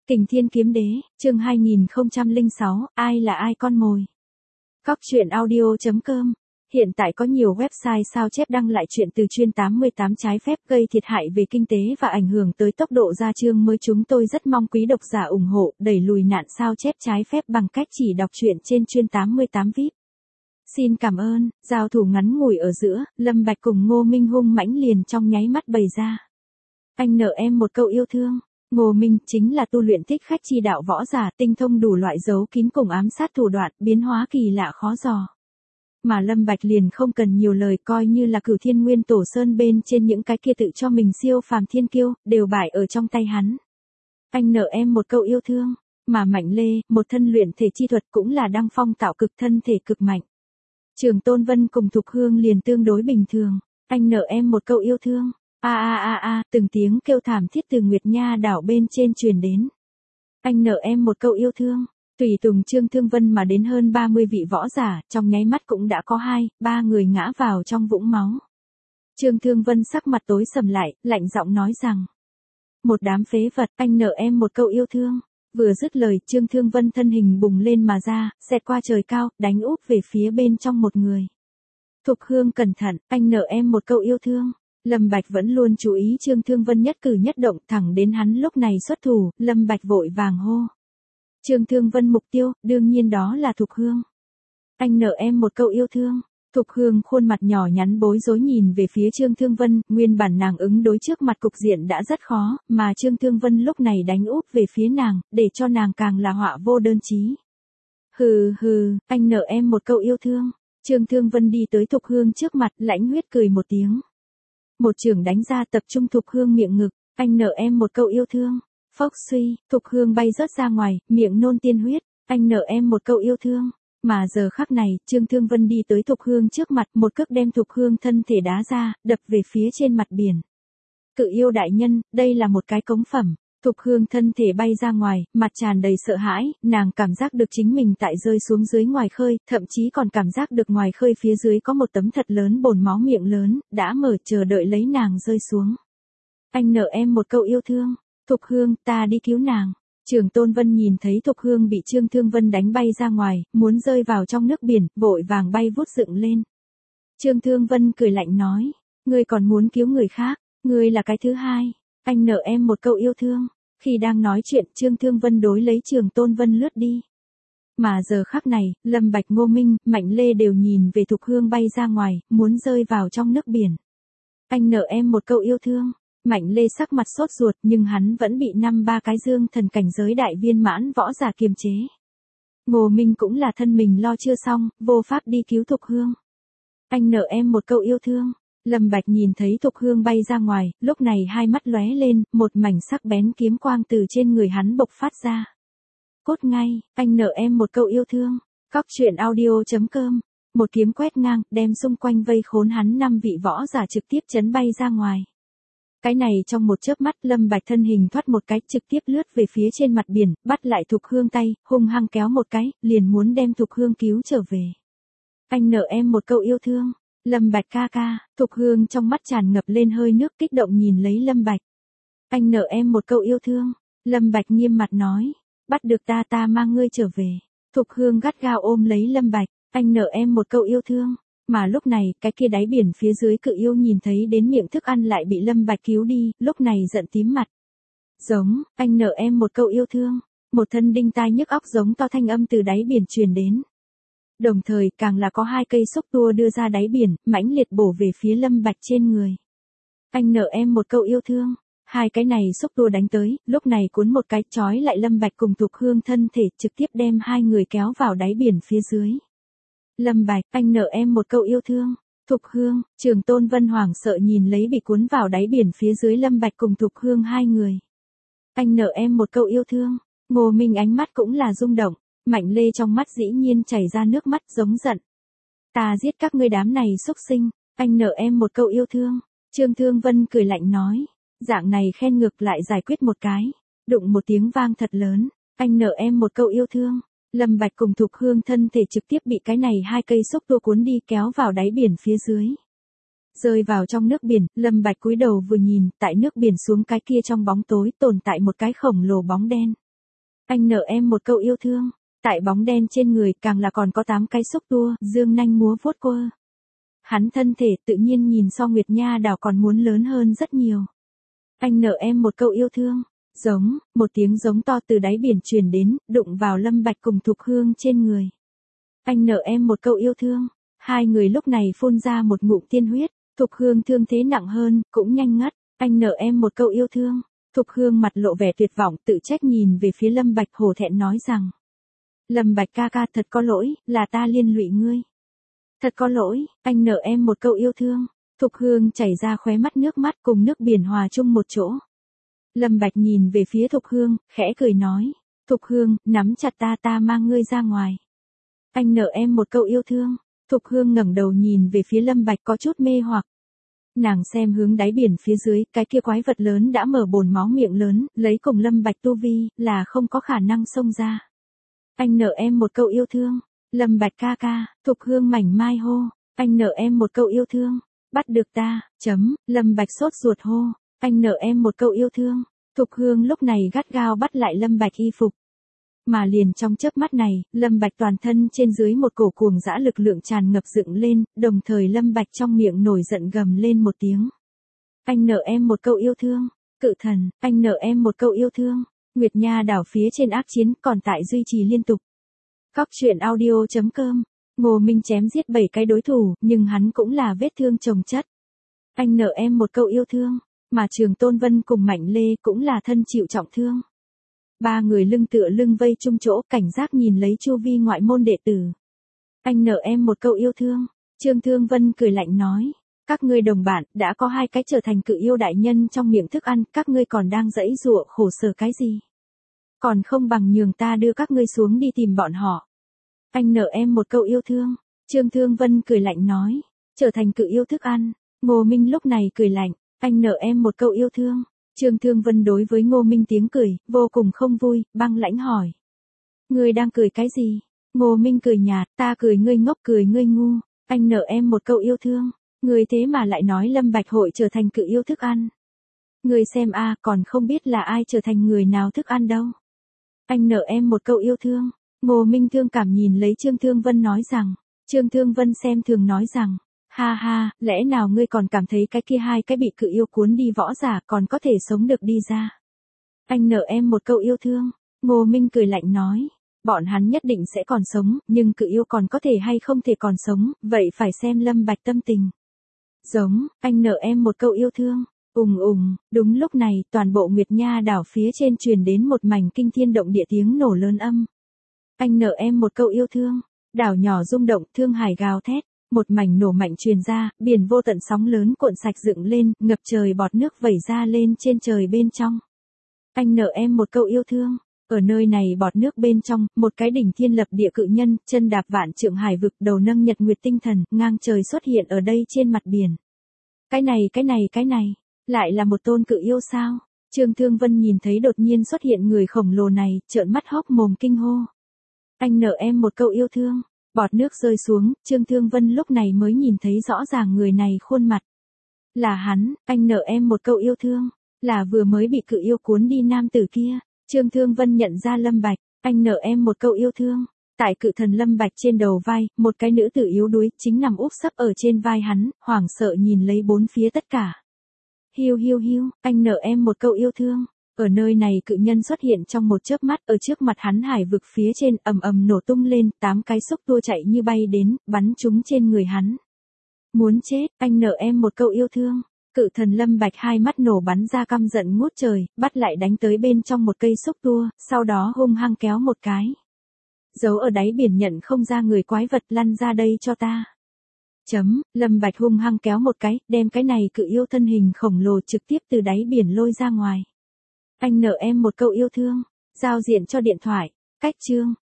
Kình Thiên Kiếm Đế, chương 2006, ai là ai con mồi. Cóc truyện audio.com. Hiện tại có nhiều website sao chép đăng lại chuyện từ chuyên 88 trái phép gây thiệt hại về kinh tế và ảnh hưởng tới tốc độ ra chương mới. Chúng tôi rất mong quý độc giả ủng hộ, đẩy lùi nạn sao chép trái phép bằng cách chỉ đọc truyện trên chuyên 88 VIP. Xin cảm ơn. Giao thủ ngắn ngủi ở giữa, Lâm Bạch cùng Ngô Minh hung mãnh liền trong nháy mắt bày ra. Anh nợ em một câu yêu thương. Ngô Minh chính là tu luyện thích khách chi đạo võ giả, tinh thông đủ loại giấu kín cùng ám sát thủ đoạn, biến hóa kỳ lạ khó dò. Mà Lâm Bạch liền không cần nhiều lời, coi như là Cửu Thiên Nguyên Tổ Sơn bên trên những cái kia tự cho mình siêu phàm thiên kiêu, đều bại ở trong tay hắn. Anh nợ em một câu yêu thương. Mà Mạnh Lê, một thân luyện thể chi thuật cũng là đăng phong tạo cực, thân thể cực mạnh. Trường Tôn Vân cùng Thục Hương liền tương đối bình thường. Anh nợ em một câu yêu thương. Từng tiếng kêu thảm thiết từ Nguyệt Nha đảo bên trên truyền đến. Anh nợ em một câu yêu thương. Tùy tùng Trương Thương Vân mà đến hơn 30 vị võ giả, trong nháy mắt cũng đã có 2-3 người ngã vào trong vũng máu. Trương Thương Vân sắc mặt tối sầm lại, lạnh giọng nói rằng: một đám phế vật, anh nợ em một câu yêu thương. Vừa dứt lời, Trương Thương Vân thân hình bùng lên mà ra, xẹt qua trời cao, đánh úp về phía bên trong một người. Thục Hương cẩn thận, anh nợ em một câu yêu thương. Lâm Bạch vẫn luôn chú ý Trương Thương Vân nhất cử nhất động, thẳng đến hắn lúc này xuất thủ, Lâm Bạch vội vàng hô. Trương Thương Vân mục tiêu, đương nhiên đó là Thục Hương. Anh nợ em một câu yêu thương. Thục Hương khuôn mặt nhỏ nhắn bối rối nhìn về phía Trương Thương Vân, nguyên bản nàng ứng đối trước mặt cục diện đã rất khó, mà Trương Thương Vân lúc này đánh úp về phía nàng, để cho nàng càng là họa vô đơn chí. Hừ, anh nợ em một câu yêu thương. Trương Thương Vân đi tới Thục Hương trước mặt, lãnh huyết cười một tiếng. Một chưởng đánh ra tập trung Thục Hương miệng ngực, anh nợ em một câu yêu thương. Phốc suy, Thục Hương bay rớt ra ngoài, miệng nôn tiên huyết, anh nợ em một câu yêu thương. Mà giờ khắc này, Trương Thương Vân đi tới Thục Hương trước mặt, một cước đem Thục Hương thân thể đá ra, đập về phía trên mặt biển. Cự yêu đại nhân, đây là một cái cống phẩm. Thục Hương thân thể bay ra ngoài, mặt tràn đầy sợ hãi, nàng cảm giác được chính mình tại rơi xuống dưới ngoài khơi, thậm chí còn cảm giác được ngoài khơi phía dưới có một tấm thật lớn bồn máu miệng lớn, đã mở chờ đợi lấy nàng rơi xuống. Anh nợ em một câu yêu thương. Thục Hương, ta đi cứu nàng. Trường Tôn Vân nhìn thấy Thục Hương bị Trương Thương Vân đánh bay ra ngoài, muốn rơi vào trong nước biển, vội vàng bay vút dựng lên. Trương Thương Vân cười lạnh nói, ngươi còn muốn cứu người khác, ngươi là cái thứ hai. Anh nợ em một câu yêu thương. Khi đang nói chuyện, Trương Thương Vân đối lấy Trường Tôn Vân lướt đi. Mà giờ khắc này, Lâm Bạch, Ngô Minh, Mạnh Lê đều nhìn về Thục Hương bay ra ngoài, muốn rơi vào trong nước biển. Anh nợ em một câu yêu thương. Mạnh Lê sắc mặt sốt ruột, nhưng hắn vẫn bị 5-3 cái dương thần cảnh giới đại viên mãn võ giả kiềm chế. Ngô Minh cũng là thân mình lo chưa xong, vô pháp đi cứu Thục Hương. Anh nợ em một câu yêu thương. Lâm Bạch nhìn thấy Thục Hương bay ra ngoài, lúc này hai mắt lóe lên, một mảnh sắc bén kiếm quang từ trên người hắn bộc phát ra. Cốt ngay, anh nợ em một câu yêu thương. Cóc truyện audio.com. Một kiếm quét ngang, đem xung quanh vây khốn hắn 5 vị võ giả trực tiếp chấn bay ra ngoài. Cái này trong một chớp mắt, Lâm Bạch thân hình thoát một cái, trực tiếp lướt về phía trên mặt biển, bắt lại Thục Hương tay, hung hăng kéo một cái, liền muốn đem Thục Hương cứu trở về. Anh nợ em một câu yêu thương. Lâm Bạch ca ca. Thục Hương trong mắt tràn ngập lên hơi nước, kích động nhìn lấy Lâm Bạch. Anh nợ em một câu yêu thương. Lâm Bạch nghiêm mặt nói, bắt được ta mang ngươi trở về. Thục Hương gắt gao ôm lấy Lâm Bạch, anh nợ em một câu yêu thương. Mà lúc này, cái kia đáy biển phía dưới cự yêu nhìn thấy đến miệng thức ăn lại bị Lâm Bạch cứu đi, lúc này giận tím mặt. Giống, anh nợ em một câu yêu thương. Một thân đinh tai nhức óc giống to thanh âm từ đáy biển truyền đến. Đồng thời, càng là có 2 cây xúc tua đưa ra đáy biển, mãnh liệt bổ về phía Lâm Bạch trên người. Anh nợ em một câu yêu thương. 2 cái này xúc tua đánh tới, lúc này cuốn một cái trói lại Lâm Bạch cùng Thục Hương thân thể, trực tiếp đem 2 người kéo vào đáy biển phía dưới. Lâm Bạch, anh nợ em một câu yêu thương. Thục Hương, Trường Tôn Vân hoảng sợ nhìn lấy bị cuốn vào đáy biển phía dưới Lâm Bạch cùng Thục Hương 2 người. Anh nợ em một câu yêu thương. Ngô Minh ánh mắt cũng là rung động. Mạnh Lê trong mắt dĩ nhiên chảy ra nước mắt giống giận. Ta giết các ngươi đám này xúc sinh, anh nợ em một câu yêu thương. Trương Thương Vân cười lạnh nói, dạng này khen ngược lại giải quyết một cái. Đụng một tiếng vang thật lớn, anh nợ em một câu yêu thương. Lâm Bạch cùng Thục Hương thân thể trực tiếp bị cái này 2 cây xúc tua cuốn đi kéo vào đáy biển phía dưới. Rơi vào trong nước biển, Lâm Bạch cúi đầu vừa nhìn, tại nước biển xuống cái kia trong bóng tối tồn tại một cái khổng lồ bóng đen. Anh nợ em một câu yêu thương. Tại bóng đen trên người càng là còn có 8 cái xúc tua, dương nanh múa vuốt quơ. Hắn thân thể tự nhiên nhìn so Nguyệt Nha đảo còn muốn lớn hơn rất nhiều. Anh nợ em một câu yêu thương. Giống, một tiếng giống to từ đáy biển truyền đến, đụng vào Lâm Bạch cùng Thục Hương trên người. Anh nợ em một câu yêu thương. Hai người lúc này phun ra một ngụm tiên huyết. Thục Hương thương thế nặng hơn, cũng nhanh ngất. Anh nợ em một câu yêu thương. Thục Hương mặt lộ vẻ tuyệt vọng tự trách nhìn về phía Lâm Bạch hổ thẹn nói rằng. Lâm Bạch ca ca thật có lỗi, là ta liên lụy ngươi. Thật có lỗi, anh nợ em một câu yêu thương. Thục Hương chảy ra khóe mắt nước mắt cùng nước biển hòa chung một chỗ. Lâm Bạch nhìn về phía Thục Hương, khẽ cười nói. Thục Hương, nắm chặt ta mang ngươi ra ngoài. Anh nợ em một câu yêu thương. Thục Hương ngẩng đầu nhìn về phía Lâm Bạch có chút mê hoặc. Nàng xem hướng đáy biển phía dưới, cái kia quái vật lớn đã mở bồn máu miệng lớn, lấy cùng Lâm Bạch tu vi, là không có khả năng xông ra. Anh nợ em một câu yêu thương. Lâm Bạch ca ca, Thục Hương mảnh mai hô. Anh nợ em một câu yêu thương. Bắt được ta, Lâm Bạch sốt ruột hô. Anh nợ em một câu yêu thương. Thục Hương lúc này gắt gao bắt lại Lâm Bạch y phục. Mà liền trong chớp mắt này, Lâm Bạch toàn thân trên dưới một cổ cuồng dã lực lượng tràn ngập dựng lên, đồng thời Lâm Bạch trong miệng nổi giận gầm lên một tiếng. Anh nợ em một câu yêu thương. Cự thần, anh nợ em một câu yêu thương. Nguyệt Nha đảo phía trên ác chiến còn tại duy trì liên tục. Cóc truyện audio.com. Ngô Minh chém giết 7 cái đối thủ, nhưng hắn cũng là vết thương chồng chất. Anh nợ em một câu yêu thương. Mà Trường Tôn Vân cùng Mạnh Lê cũng là thân chịu trọng thương. Ba người lưng tựa lưng vây chung chỗ, cảnh giác nhìn lấy chu vi ngoại môn đệ tử. Anh nợ em một câu yêu thương. Trương Thương Vân cười lạnh nói. Các ngươi đồng bạn, đã có 2 cái trở thành cự yêu đại nhân trong miệng thức ăn, các ngươi còn đang giãy giụa khổ sở cái gì? Còn không bằng nhường ta đưa các ngươi xuống đi tìm bọn họ. Anh nợ em một câu yêu thương. Trương Thương Vân cười lạnh nói. Trở thành cự yêu thức ăn. Ngô Minh lúc này cười lạnh. Anh nợ em một câu yêu thương. Trương Thương Vân đối với Ngô Minh tiếng cười, vô cùng không vui, băng lãnh hỏi. Ngươi đang cười cái gì? Ngô Minh cười nhạt, ta cười ngươi ngốc cười ngươi ngu. Anh nợ em một câu yêu thương. Ngươi thế mà lại nói Lâm Bạch hội trở thành cự yêu thức ăn. Ngươi xem a, còn không biết là ai trở thành người nào thức ăn đâu. Anh nợ em một câu yêu thương. Ngô Minh thương cảm nhìn lấy Trương Thương Vân nói rằng. Trương Thương Vân xem thường nói rằng. Ha ha, lẽ nào ngươi còn cảm thấy cái kia 2 cái bị cự yêu cuốn đi võ giả còn có thể sống được đi ra? Anh nợ em một câu yêu thương. Ngô Minh cười lạnh nói. Bọn hắn nhất định sẽ còn sống, nhưng cự yêu còn có thể hay không thể còn sống, vậy phải xem Lâm Bạch tâm tình. Giống, anh nợ em một câu yêu thương. Đúng lúc này, toàn bộ Nguyệt Nha đảo phía trên truyền đến một mảnh kinh thiên động địa tiếng nổ lớn âm. Anh nợ em một câu yêu thương. Đảo nhỏ rung động, thương hải gào thét. Một mảnh nổ mạnh truyền ra, biển vô tận sóng lớn cuộn sạch dựng lên, ngập trời bọt nước vẩy ra lên trên trời bên trong. Anh nợ em một câu yêu thương. Ở nơi này bọt nước bên trong, một cái đỉnh thiên lập địa cự nhân, chân đạp vạn trượng hải vực, đầu nâng nhật nguyệt tinh thần, ngang trời xuất hiện ở đây trên mặt biển. Cái này, lại là một tôn cự yêu sao? Trương Thương Vân nhìn thấy đột nhiên xuất hiện người khổng lồ này, trợn mắt hốc mồm kinh hô. Anh nợ em một câu yêu thương. Bọt nước rơi xuống, Trương Thương Vân lúc này mới nhìn thấy rõ ràng người này khuôn mặt. Là hắn, anh nợ em một câu yêu thương. Là vừa mới bị cự yêu cuốn đi nam tử kia. Trương Thương Vân nhận ra Lâm Bạch, anh nợ em một câu yêu thương. Tại cự thần Lâm Bạch trên đầu vai, một cái nữ tử yếu đuối, chính nằm úp sấp ở trên vai hắn, hoảng sợ nhìn lấy bốn phía tất cả. Hiu, anh nợ em một câu yêu thương. Ở nơi này cự nhân xuất hiện trong một chớp mắt, ở trước mặt hắn hải vực phía trên ầm ầm nổ tung lên, 8 cái xúc tua chạy như bay đến, bắn trúng trên người hắn. Muốn chết, anh nợ em một câu yêu thương. Cự thần Lâm Bạch hai mắt nổ bắn ra căm giận ngút trời, bắt lại đánh tới bên trong một cây xúc tua, sau đó hung hăng kéo một cái. Giấu ở đáy biển nhận không ra người quái vật, lăn ra đây cho ta. Lâm Bạch hung hăng kéo một cái, đem cái này cự yêu thân hình khổng lồ trực tiếp từ đáy biển lôi ra ngoài. Anh nợ em một câu yêu thương. Giao diện cho điện thoại. Cách chương.